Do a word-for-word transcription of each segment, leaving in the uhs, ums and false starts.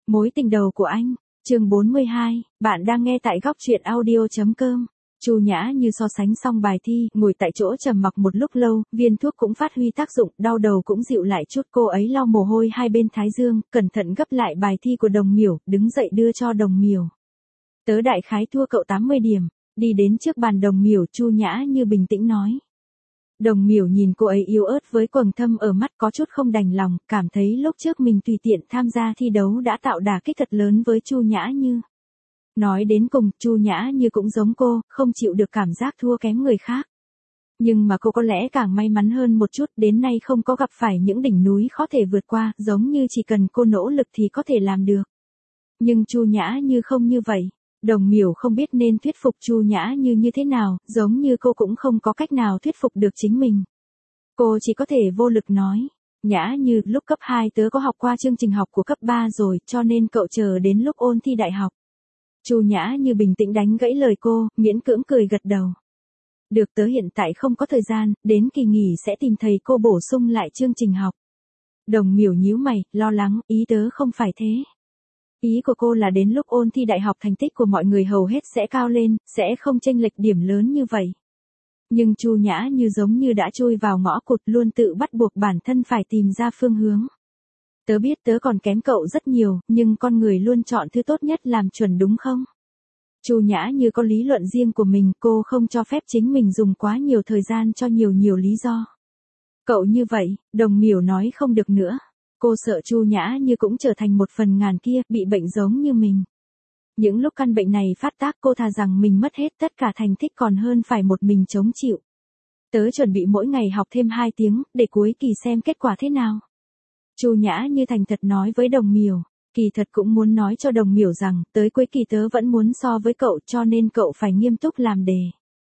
Mối tình đầu của anh, chương bốn mươi hai, bạn đang nghe tại góc truyện audio.com. Chu Nhã Như so sánh xong bài thi, ngồi tại chỗ trầm mặc một lúc lâu, viên thuốc cũng phát huy tác dụng, đau đầu cũng dịu lại chút. Cô ấy lau mồ hôi hai bên thái dương, cẩn thận gấp lại bài thi của Đồng Miểu, đứng dậy đưa cho Đồng Miểu. Tớ đại khái thua cậu tám mươi điểm, đi đến trước bàn Đồng Miểu, Chu Nhã Như bình tĩnh nói. Đồng Miểu nhìn cô ấy yếu ớt với quầng thâm ở mắt, có chút không đành lòng, cảm thấy lúc trước mình tùy tiện tham gia thi đấu đã tạo đả kích thật lớn với Chu Nhã Như. Nói đến cùng, Chu Nhã Như cũng giống cô, không chịu được cảm giác thua kém người khác. Nhưng mà cô có lẽ càng may mắn hơn một chút, đến nay không có gặp phải những đỉnh núi khó thể vượt qua, giống như chỉ cần cô nỗ lực thì có thể làm được. Nhưng Chu Nhã Như không như vậy. Đồng Miểu không biết nên thuyết phục Chu Nhã Như như thế nào, giống như cô cũng không có cách nào thuyết phục được chính mình. Cô chỉ có thể vô lực nói, Nhã Như, lúc cấp hai tớ có học qua chương trình học của cấp ba rồi, cho nên cậu chờ đến lúc ôn thi đại học. Chu Nhã Như bình tĩnh đánh gãy lời cô, miễn cưỡng cười gật đầu. Được, tớ hiện tại không có thời gian, đến kỳ nghỉ sẽ tìm thầy cô bổ sung lại chương trình học. Đồng Miểu nhíu mày, lo lắng, ý tớ không phải thế. Ý của cô là đến lúc ôn thi đại học thành tích của mọi người hầu hết sẽ cao lên, sẽ không chênh lệch điểm lớn như vậy. Nhưng Chu Nhã Như giống như đã chui vào ngõ cụt, luôn tự bắt buộc bản thân phải tìm ra phương hướng. Tớ biết tớ còn kém cậu rất nhiều, nhưng con người luôn chọn thứ tốt nhất làm chuẩn đúng không? Chu Nhã Như có lý luận riêng của mình, cô không cho phép chính mình dùng quá nhiều thời gian cho nhiều nhiều lý do. Cậu như vậy, Đồng Miểu nói không được nữa. Cô sợ Chu Nhã Như cũng trở thành một phần ngàn kia, bị bệnh giống như mình. Những lúc căn bệnh này phát tác, cô thà rằng mình mất hết tất cả thành tích còn hơn phải một mình chống chịu. Tớ chuẩn bị mỗi ngày học thêm hai tiếng, để cuối kỳ xem kết quả thế nào. Chu Nhã Như thành thật nói với Đồng Miểu, kỳ thật cũng muốn nói cho Đồng Miểu rằng, tới cuối kỳ tớ vẫn muốn so với cậu, cho nên cậu phải nghiêm túc làm đề.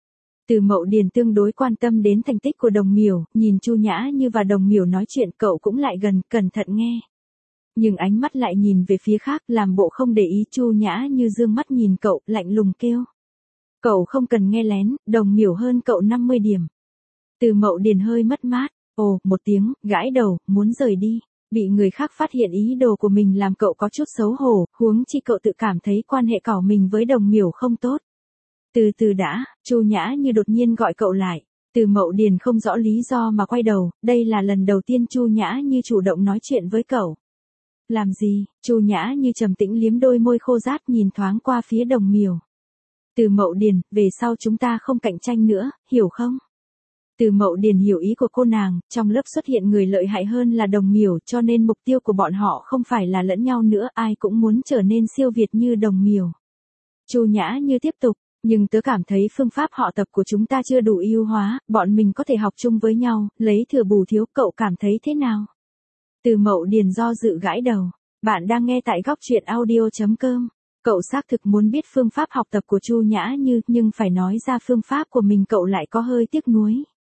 Từ Mậu Điền tương đối quan tâm đến thành tích của Đồng Miểu, nhìn Chu Nhã Như và Đồng Miểu nói chuyện, cậu cũng lại gần, cẩn thận nghe. Nhưng ánh mắt lại nhìn về phía khác, làm bộ không để ý. Chu Nhã Như dương mắt nhìn cậu, lạnh lùng kêu. Cậu không cần nghe lén, Đồng Miểu hơn cậu năm mươi điểm. Từ Mậu Điền hơi mất mát, ồ, một tiếng, gãi đầu, muốn rời đi. Bị người khác phát hiện ý đồ của mình làm cậu có chút xấu hổ, huống chi cậu tự cảm thấy quan hệ của mình với Đồng Miểu không tốt. Từ từ đã, Chu Nhã Như đột nhiên gọi cậu lại. Từ Mậu Điền không rõ lý do mà quay đầu, đây là lần đầu tiên Chu Nhã Như chủ động nói chuyện với cậu. Làm gì? Chu Nhã Như trầm tĩnh liếm đôi môi khô rát, nhìn thoáng qua phía Đồng Miểu. Từ Mậu Điền, về sau chúng ta không cạnh tranh nữa, hiểu không? Từ Mậu Điền hiểu ý của cô nàng, trong lớp xuất hiện người lợi hại hơn là Đồng Miểu, cho nên mục tiêu của bọn họ không phải là lẫn nhau nữa, ai cũng muốn trở nên siêu việt như Đồng Miểu. Chu Nhã Như tiếp tục, nhưng tớ cảm thấy phương pháp họ tập của chúng ta chưa đủ ưu hóa, bọn mình có thể học chung với nhau, lấy thừa bù thiếu, cậu cảm thấy thế nào? Từ Mậu Điền do dự gãi đầu, bạn đang nghe tại góc truyện audio.com. Cậu xác thực muốn biết phương pháp học tập của Chu Nhã Như, nhưng phải nói ra phương pháp của mình cậu lại có hơi tiếc nuối.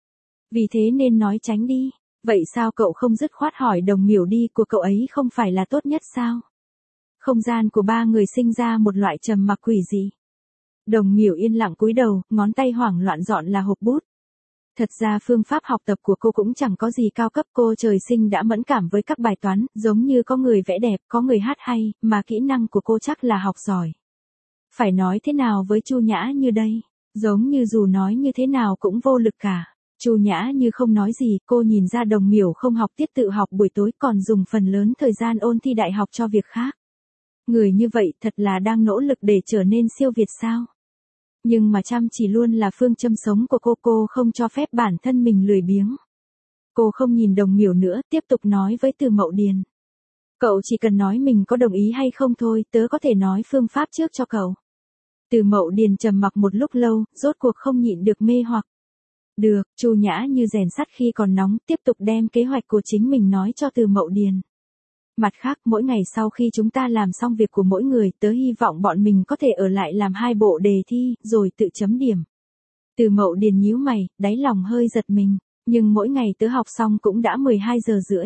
Vì thế nên nói tránh đi. Vậy sao cậu không dứt khoát hỏi Đồng Miểu đi, của cậu ấy không phải là tốt nhất sao? Không gian của ba người sinh ra một loại trầm mặc quỷ dị. Đồng Miểu yên lặng cúi đầu, ngón tay hoảng loạn dọn là hộp bút. Thật ra phương pháp học tập của cô cũng chẳng có gì cao cấp, cô trời sinh đã mẫn cảm với các bài toán, giống như có người vẽ đẹp, có người hát hay, mà kỹ năng của cô chắc là học giỏi. Phải nói thế nào với Chu Nhã Như đây? Giống như dù nói như thế nào cũng vô lực cả. Chu Nhã Như không nói gì, cô nhìn ra Đồng Miểu không học tiết tự học buổi tối, còn dùng phần lớn thời gian ôn thi đại học cho việc khác. Người như vậy thật là đang nỗ lực để trở nên siêu việt sao? Nhưng mà chăm chỉ luôn là phương châm sống của cô, cô không cho phép bản thân mình lười biếng. Cô không nhìn Đồng Miểu nữa, tiếp tục nói với Từ Mậu Điền. Cậu chỉ cần nói mình có đồng ý hay không thôi, tớ có thể nói phương pháp trước cho cậu. Từ Mậu Điền trầm mặc một lúc lâu, rốt cuộc không nhịn được mê hoặc. Được, Chu Nhã Như rèn sắt khi còn nóng, tiếp tục đem kế hoạch của chính mình nói cho Từ Mậu Điền. Mặt khác, mỗi ngày sau khi chúng ta làm xong việc của mỗi người, tớ hy vọng bọn mình có thể ở lại làm hai bộ đề thi, rồi tự chấm điểm. Từ Mậu Điền nhíu mày, đáy lòng hơi giật mình, nhưng mỗi ngày tớ học xong cũng đã mười hai giờ rưỡi.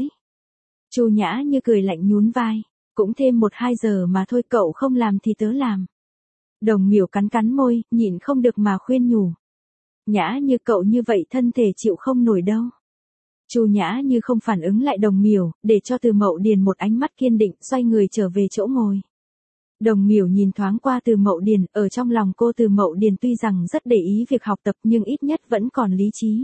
Chu Nhã Như cười lạnh nhún vai, cũng thêm một hai giờ mà thôi, cậu không làm thì tớ làm. Đồng Miểu cắn cắn môi, nhịn không được mà khuyên nhủ. Nhã Như, cậu như vậy thân thể chịu không nổi đâu. Chu Nhã Như không phản ứng lại Đồng Miểu, để cho Từ Mậu Điền một ánh mắt kiên định, xoay người trở về chỗ ngồi. Đồng Miểu nhìn thoáng qua Từ Mậu Điền, ở trong lòng cô Từ Mậu Điền tuy rằng rất để ý việc học tập nhưng ít nhất vẫn còn lý trí.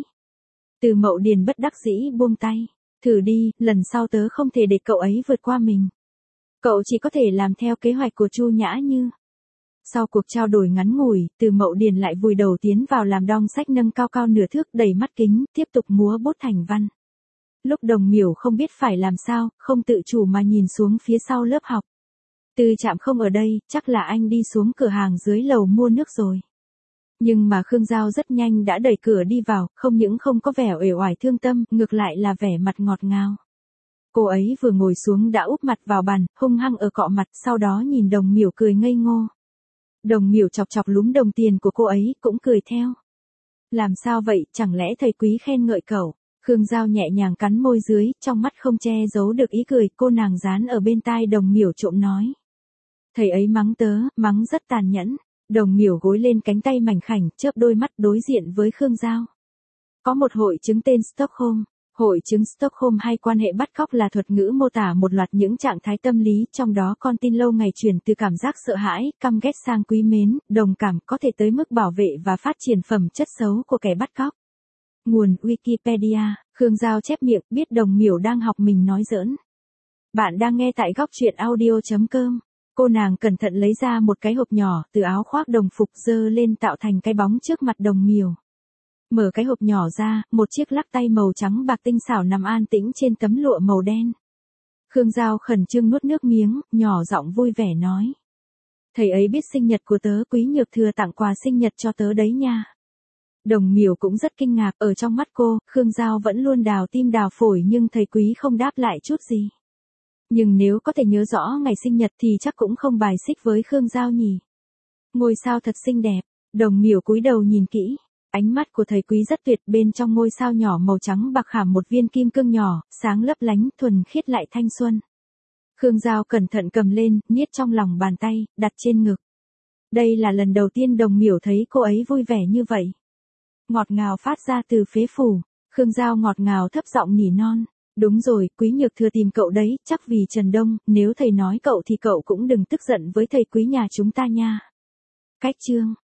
Từ Mậu Điền bất đắc dĩ buông tay, thử đi, lần sau tớ không thể để cậu ấy vượt qua mình. Cậu chỉ có thể làm theo kế hoạch của Chu Nhã Như. Sau cuộc trao đổi ngắn ngủi, Từ Mậu Điền lại vùi đầu tiến vào làm đong sách nâng cao cao nửa thước đầy mắt kính, tiếp tục múa bút thành văn. Lúc Đồng Miểu không biết phải làm sao, không tự chủ mà nhìn xuống phía sau lớp học. Từ Trạm không ở đây, chắc là anh đi xuống cửa hàng dưới lầu mua nước rồi. Nhưng mà Khương Giao rất nhanh đã đẩy cửa đi vào, không những không có vẻ uể oải thương tâm, ngược lại là vẻ mặt ngọt ngào. Cô ấy vừa ngồi xuống đã úp mặt vào bàn, hung hăng ở cọ mặt, sau đó nhìn Đồng Miểu cười ngây ngô. Đồng Miểu chọc chọc lúm đồng tiền của cô ấy, cũng cười theo. Làm sao vậy, chẳng lẽ thầy Quý khen ngợi cậu? Khương Giao nhẹ nhàng cắn môi dưới, trong mắt không che giấu được ý cười, cô nàng dán ở bên tai Đồng Miểu trộm nói. Thầy ấy mắng tớ, mắng rất tàn nhẫn. Đồng Miểu gối lên cánh tay mảnh khảnh, chớp đôi mắt đối diện với Khương Giao. Có một hội chứng tên Stockholm. Hội chứng Stockholm hay quan hệ bắt cóc là thuật ngữ mô tả một loạt những trạng thái tâm lý, trong đó con tin lâu ngày chuyển từ cảm giác sợ hãi, căm ghét sang quý mến, đồng cảm, có thể tới mức bảo vệ và phát triển phẩm chất xấu của kẻ bắt cóc. Nguồn Wikipedia, Khương Giao chép miệng, biết Đồng Miểu đang học mình nói giỡn. Bạn đang nghe tại góc truyện audio chấm com. Cô nàng cẩn thận lấy ra một cái hộp nhỏ, từ áo khoác đồng phục dơ lên tạo thành cái bóng trước mặt Đồng Miểu. Mở cái hộp nhỏ ra, một chiếc lắc tay màu trắng bạc tinh xảo nằm an tĩnh trên tấm lụa màu đen. Khương Giao khẩn trương nuốt nước miếng, nhỏ giọng vui vẻ nói. Thầy ấy biết sinh nhật của tớ, Quý Nhược Thừa tặng quà sinh nhật cho tớ đấy nha. Đồng Miểu cũng rất kinh ngạc, ở trong mắt cô, Khương Giao vẫn luôn đào tim đào phổi nhưng thầy Quý không đáp lại chút gì. Nhưng nếu có thể nhớ rõ ngày sinh nhật thì chắc cũng không bài xích với Khương Giao nhỉ. Ngôi sao thật xinh đẹp, Đồng Miểu cúi đầu nhìn kỹ. Ánh mắt của thầy Quý rất tuyệt, bên trong ngôi sao nhỏ màu trắng bạc khảm một viên kim cương nhỏ, sáng lấp lánh, thuần khiết lại thanh xuân. Khương Giao cẩn thận cầm lên, niết trong lòng bàn tay, đặt trên ngực. Đây là lần đầu tiên Đồng Miểu thấy cô ấy vui vẻ như vậy. Ngọt ngào phát ra từ phế phủ, Khương Giao ngọt ngào thấp giọng nỉ non. Đúng rồi, Quý Nhược Thừa tìm cậu đấy, chắc vì Trần Đông, nếu thầy nói cậu thì cậu cũng đừng tức giận với thầy Quý nhà chúng ta nha. Cách chương